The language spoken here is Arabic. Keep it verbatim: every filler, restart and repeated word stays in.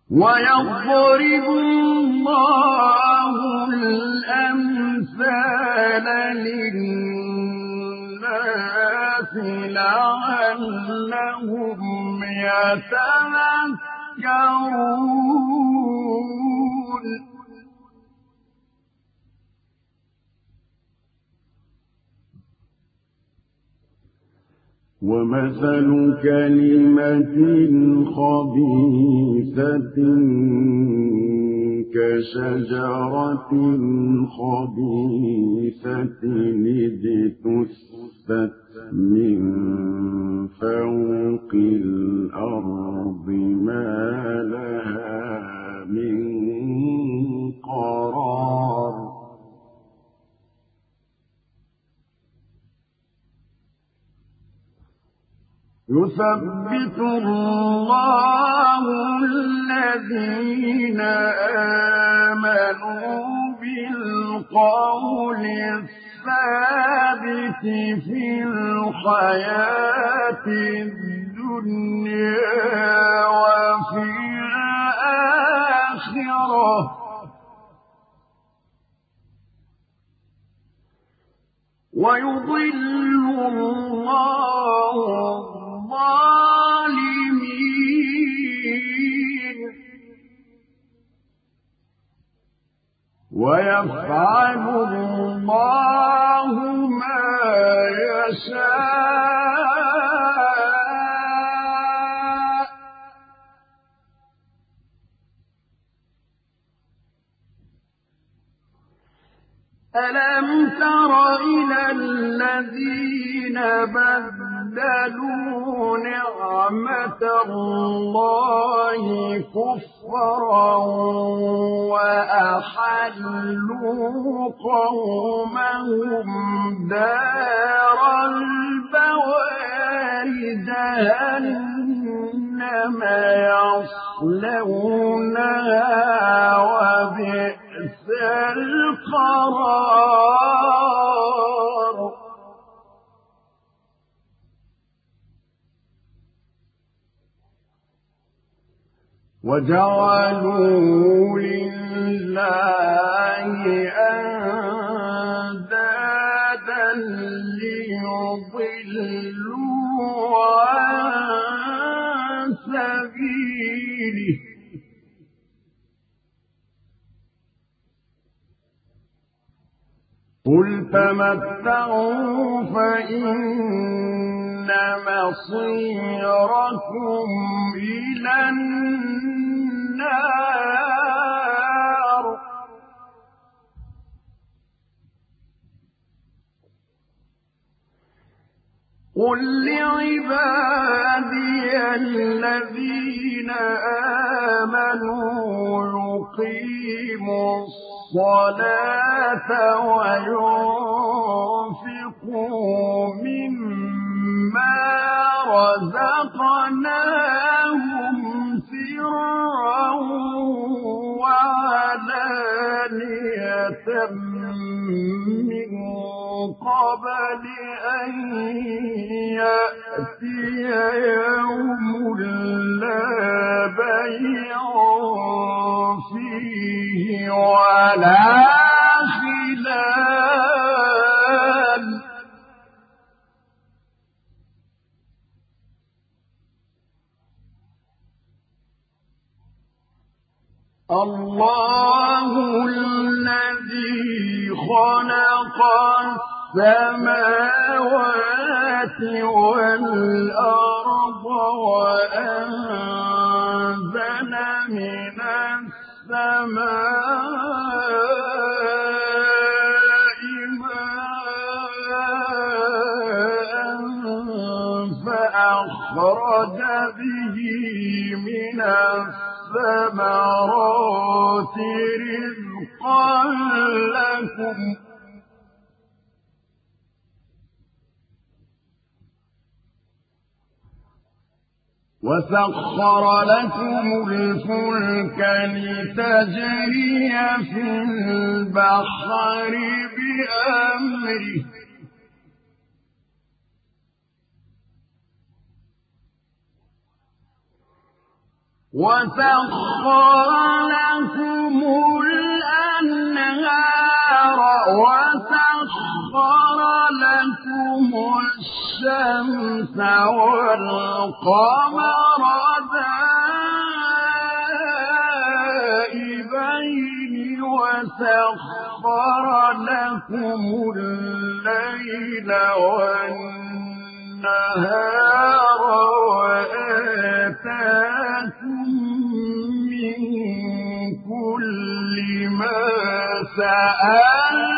ويضرب الله الأمثال للناس لعلهم يتذكرون ومثل كلمة خبيثة كشجرة خبيثة اجتثت من فوق الأرض ما لها من قرار يثبت الله الذين آمنوا بالقول الثابت في الحياة الدنيا وفي الآخرة ويضل الله الظالمين ويفعل الله ما يشاء ألم تر إلى الذين بدلوا نعمة الله كفرا وأحلوا قومهم دار البوار جهنم يصلونها وبئس القرار وجعلوا لله أندادا ليضلوا عن سبيله قل تمتعوا فإن مصيركم إلى النار قل لعبادي الذين آمنوا يقيموا الصلاة وينفقوا مما رزقناهم سرا وعلانية من قبل أن يأتي يوم لا بيع فيه ولا خلال الله الذي خلق السماوات والأرض وأنزل من السماء ماء فأخرج به من الثمرات رزقا لكم وسخر لكم الفلك لتجري في البحر بأمره وسخر لكم الأنهار وسخر لكم الشمس والقمر دائبين وسخر لكم الليل والنهار وآتاكم من كل ما سألتموه